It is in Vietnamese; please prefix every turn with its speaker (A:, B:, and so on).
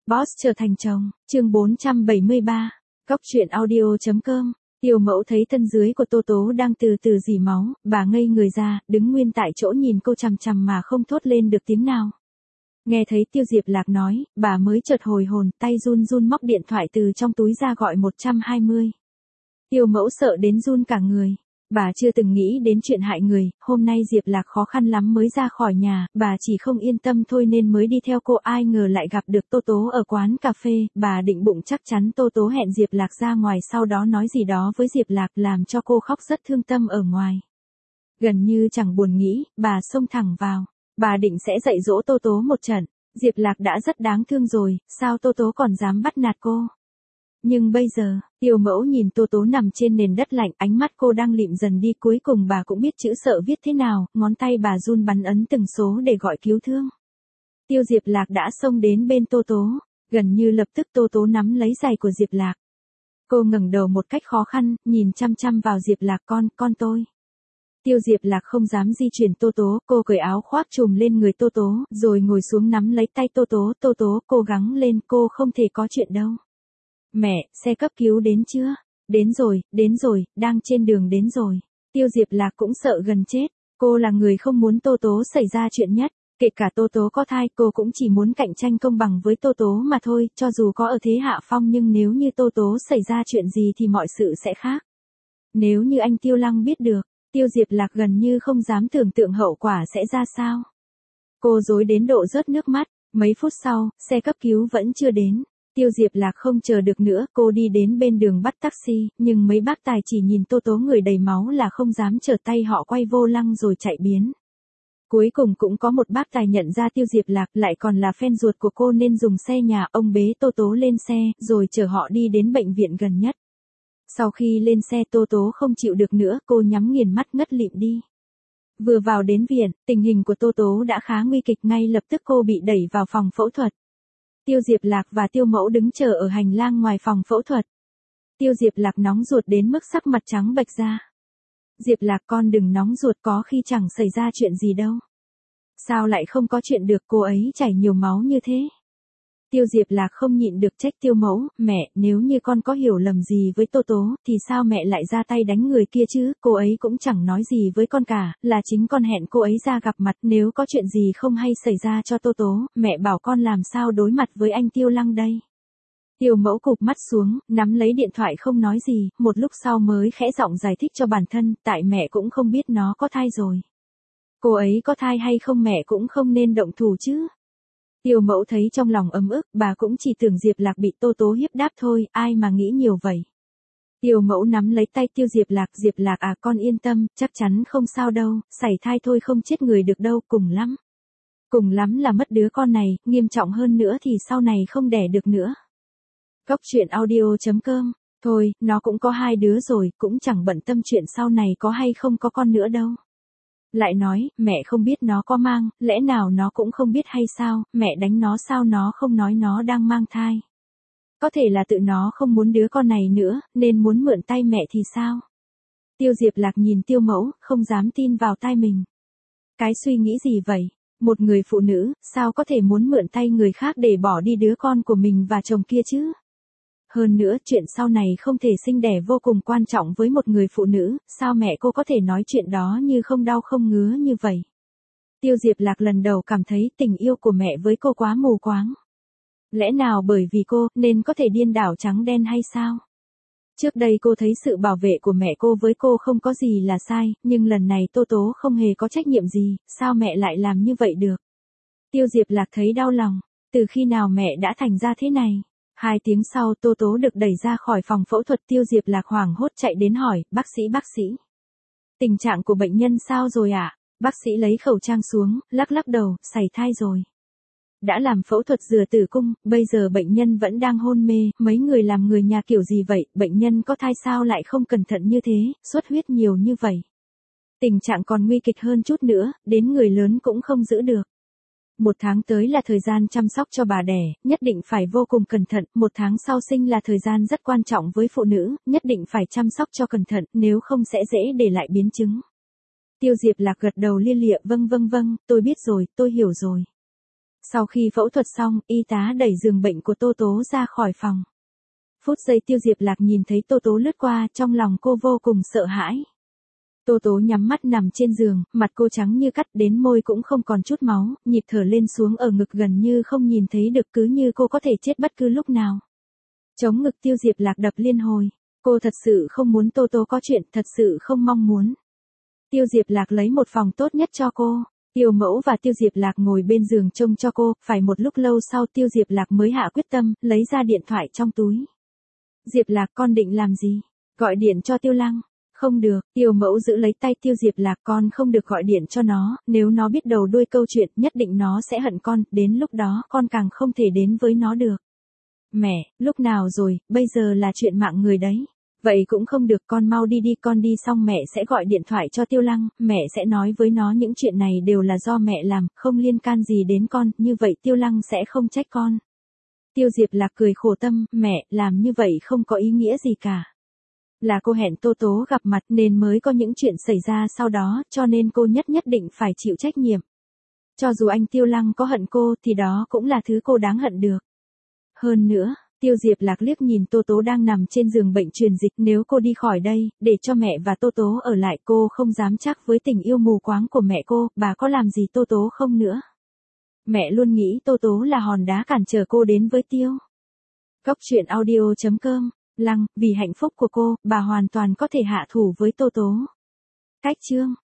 A: Boss trở thành chồng, chương 473, Góc truyện audio.com. Tiêu Mẫu thấy thân dưới của Tô Tố đang từ từ rỉ máu, bà ngây người ra, đứng nguyên tại chỗ nhìn cô chằm chằm mà không thốt lên được tiếng nào. Nghe thấy Tiêu Diệp Lạc nói, bà mới chợt hồi hồn, tay run run móc điện thoại từ trong túi ra gọi 120. Tiêu Mẫu sợ đến run cả người. Bà chưa từng nghĩ đến chuyện hại người, hôm nay Diệp Lạc khó khăn lắm mới ra khỏi nhà, bà chỉ không yên tâm thôi nên mới đi theo cô, ai ngờ lại gặp được Tô Tố ở quán cà phê, bà định bụng chắc chắn Tô Tố hẹn Diệp Lạc ra ngoài sau đó nói gì đó với Diệp Lạc làm cho cô khóc rất thương tâm ở ngoài. Gần như chẳng buồn nghĩ, bà xông thẳng vào, bà định sẽ dạy dỗ Tô Tố một trận, Diệp Lạc đã rất đáng thương rồi, sao Tô Tố còn dám bắt nạt cô. Nhưng bây giờ, Tiêu Mẫu nhìn Tô Tố nằm trên nền đất lạnh, ánh mắt cô đang lịm dần đi, cuối cùng bà cũng biết chữ sợ viết thế nào, ngón tay bà run bắn ấn từng số để gọi cứu thương. Tiêu Diệp Lạc đã xông đến bên Tô Tố, gần như lập tức Tô Tố nắm lấy giày của Diệp Lạc. Cô ngẩng đầu một cách khó khăn, nhìn chăm chăm vào Diệp Lạc, con tôi. Tiêu Diệp Lạc không dám di chuyển Tô Tố, cô cởi áo khoác trùm lên người Tô Tố, rồi ngồi xuống nắm lấy tay Tô Tố, cố gắng lên, cô không thể có chuyện đâu. Mẹ, xe cấp cứu đến chưa? Đến rồi, đang trên đường đến rồi. Tiêu Diệp Lạc cũng sợ gần chết, cô là người không muốn Tô Tố xảy ra chuyện nhất, kể cả Tô Tố có thai cô cũng chỉ muốn cạnh tranh công bằng với Tô Tố mà thôi, cho dù có ở thế hạ phong nhưng nếu như Tô Tố xảy ra chuyện gì thì mọi sự sẽ khác. Nếu như anh Tiêu Lăng biết được, Tiêu Diệp Lạc gần như không dám tưởng tượng hậu quả sẽ ra sao. Cô rối đến độ rớt nước mắt, mấy phút sau, xe cấp cứu vẫn chưa đến. Tiêu Diệp Lạc không chờ được nữa, cô đi đến bên đường bắt taxi, nhưng mấy bác tài chỉ nhìn Tô Tố người đầy máu là không dám trở tay, họ quay vô lăng rồi chạy biến. Cuối cùng cũng có một bác tài nhận ra Tiêu Diệp Lạc lại còn là fan ruột của cô nên dùng xe nhà ông bế Tô Tố lên xe, rồi chở họ đi đến bệnh viện gần nhất. Sau khi lên xe Tô Tố không chịu được nữa, cô nhắm nghiền mắt ngất lịm đi. Vừa vào đến viện, tình hình của Tô Tố đã khá nguy kịch, ngay lập tức cô bị đẩy vào phòng phẫu thuật. Tiêu Diệp Lạc và Tiêu Mẫu đứng chờ ở hành lang ngoài phòng phẫu thuật. Tiêu Diệp Lạc nóng ruột đến mức sắc mặt trắng bệch ra. Diệp Lạc, con đừng nóng ruột, có khi chẳng xảy ra chuyện gì đâu. Sao lại không có chuyện được, cô ấy chảy nhiều máu như thế. Tiêu Diệp Lạc không nhịn được trách Tiêu Mẫu, mẹ, nếu như con có hiểu lầm gì với Tô Tố, thì sao mẹ lại ra tay đánh người kia chứ, cô ấy cũng chẳng nói gì với con cả, là chính con hẹn cô ấy ra gặp mặt, nếu có chuyện gì không hay xảy ra cho Tô Tố, mẹ bảo con làm sao đối mặt với anh Tiêu Lăng đây. Tiêu Mẫu cụp mắt xuống, nắm lấy điện thoại không nói gì, một lúc sau mới khẽ giọng giải thích cho bản thân, tại mẹ cũng không biết nó có thai rồi. Cô ấy có thai hay không mẹ cũng không nên động thủ chứ. Tiêu Mẫu thấy trong lòng ấm ức, bà cũng chỉ tưởng Diệp Lạc bị Tô Tố hiếp đáp thôi, ai mà nghĩ nhiều vậy. Tiêu Mẫu nắm lấy tay Tiêu Diệp Lạc à, con yên tâm, chắc chắn không sao đâu, sảy thai thôi không chết người được đâu, cùng lắm là mất đứa con này, nghiêm trọng hơn nữa thì sau này không đẻ được nữa. Góc truyện audio.com, thôi, nó cũng có 2 đứa rồi, cũng chẳng bận tâm chuyện sau này có hay không có con nữa đâu. Lại nói, mẹ không biết nó có mang, lẽ nào nó cũng không biết hay sao, mẹ đánh nó sao nó không nói nó đang mang thai. Có thể là tự nó không muốn đứa con này nữa, nên muốn mượn tay mẹ thì sao? Tiêu Diệp Lạc nhìn Tiêu Mẫu, không dám tin vào tai mình. Cái suy nghĩ gì vậy? Một người phụ nữ, sao có thể muốn mượn tay người khác để bỏ đi đứa con của mình và chồng kia chứ? Hơn nữa, chuyện sau này không thể sinh đẻ vô cùng quan trọng với một người phụ nữ, sao mẹ cô có thể nói chuyện đó như không đau không ngứa như vậy? Tiêu Diệp Lạc lần đầu cảm thấy tình yêu của mẹ với cô quá mù quáng. Lẽ nào bởi vì cô, nên có thể điên đảo trắng đen hay sao? Trước đây cô thấy sự bảo vệ của mẹ cô với cô không có gì là sai, nhưng lần này Tô Tố không hề có trách nhiệm gì, sao mẹ lại làm như vậy được? Tiêu Diệp Lạc thấy đau lòng, từ khi nào mẹ đã thành ra thế này? 2 tiếng sau Tô Tố được đẩy ra khỏi phòng phẫu thuật, Tiêu Diệp Lạc hoảng hốt chạy đến hỏi, bác sĩ. Tình trạng của bệnh nhân sao rồi ạ? Bác sĩ lấy khẩu trang xuống, lắc đầu, sảy thai rồi. Đã làm phẫu thuật rửa tử cung, bây giờ bệnh nhân vẫn đang hôn mê, mấy người làm người nhà kiểu gì vậy, bệnh nhân có thai sao lại không cẩn thận như thế, xuất huyết nhiều như vậy. Tình trạng còn nguy kịch hơn chút nữa, đến người lớn cũng không giữ được. 1 tháng tới là thời gian chăm sóc cho bà đẻ, nhất định phải vô cùng cẩn thận, 1 tháng sau sinh là thời gian rất quan trọng với phụ nữ, nhất định phải chăm sóc cho cẩn thận, nếu không sẽ dễ để lại biến chứng. Tiêu Diệp Lạc gật đầu lia lịa, vâng, tôi biết rồi, tôi hiểu rồi. Sau khi phẫu thuật xong, y tá đẩy giường bệnh của Tô Tố ra khỏi phòng. Phút giây Tiêu Diệp Lạc nhìn thấy Tô Tố lướt qua, trong lòng cô vô cùng sợ hãi. Tô Tố nhắm mắt nằm trên giường, mặt cô trắng như cắt, đến môi cũng không còn chút máu, nhịp thở lên xuống ở ngực gần như không nhìn thấy được, cứ như cô có thể chết bất cứ lúc nào. Chống ngực Tiêu Diệp Lạc đập liên hồi. Cô thật sự không muốn Tô Tố có chuyện, thật sự không mong muốn. Tiêu Diệp Lạc lấy một phòng tốt nhất cho cô. Tiêu Mẫu và Tiêu Diệp Lạc ngồi bên giường trông cho cô, phải một lúc lâu sau Tiêu Diệp Lạc mới hạ quyết tâm, lấy ra điện thoại trong túi. Diệp Lạc, con định làm gì? Gọi điện cho Tiêu Lăng. Không được, Tiêu Mẫu giữ lấy tay Tiêu Diệp Lạc, con không được gọi điện cho nó, nếu nó biết đầu đuôi câu chuyện, nhất định nó sẽ hận con, đến lúc đó con càng không thể đến với nó được. Mẹ, lúc nào rồi, bây giờ là chuyện mạng người đấy. Vậy cũng không được, con mau đi đi, con đi xong mẹ sẽ gọi điện thoại cho Tiêu Lăng, mẹ sẽ nói với nó những chuyện này đều là do mẹ làm, không liên can gì đến con, như vậy Tiêu Lăng sẽ không trách con. Tiêu Diệp Lạc cười khổ tâm, mẹ, làm như vậy không có ý nghĩa gì cả. Là cô hẹn Tô Tố gặp mặt nên mới có những chuyện xảy ra sau đó, cho nên cô nhất định phải chịu trách nhiệm. Cho dù anh Tiêu Lăng có hận cô thì đó cũng là thứ cô đáng hận được. Hơn nữa, Tiêu Diệp Lạc liếc nhìn Tô Tố đang nằm trên giường bệnh truyền dịch, nếu cô đi khỏi đây, để cho mẹ và Tô Tố ở lại, cô không dám chắc với tình yêu mù quáng của mẹ cô, bà có làm gì Tô Tố không nữa. Mẹ luôn nghĩ Tô Tố là hòn đá cản trở cô đến với Tiêu. Cóc truyện audio.com, Lăng, vì hạnh phúc của cô, bà hoàn toàn có thể hạ thủ với Tô Tố. Cách chương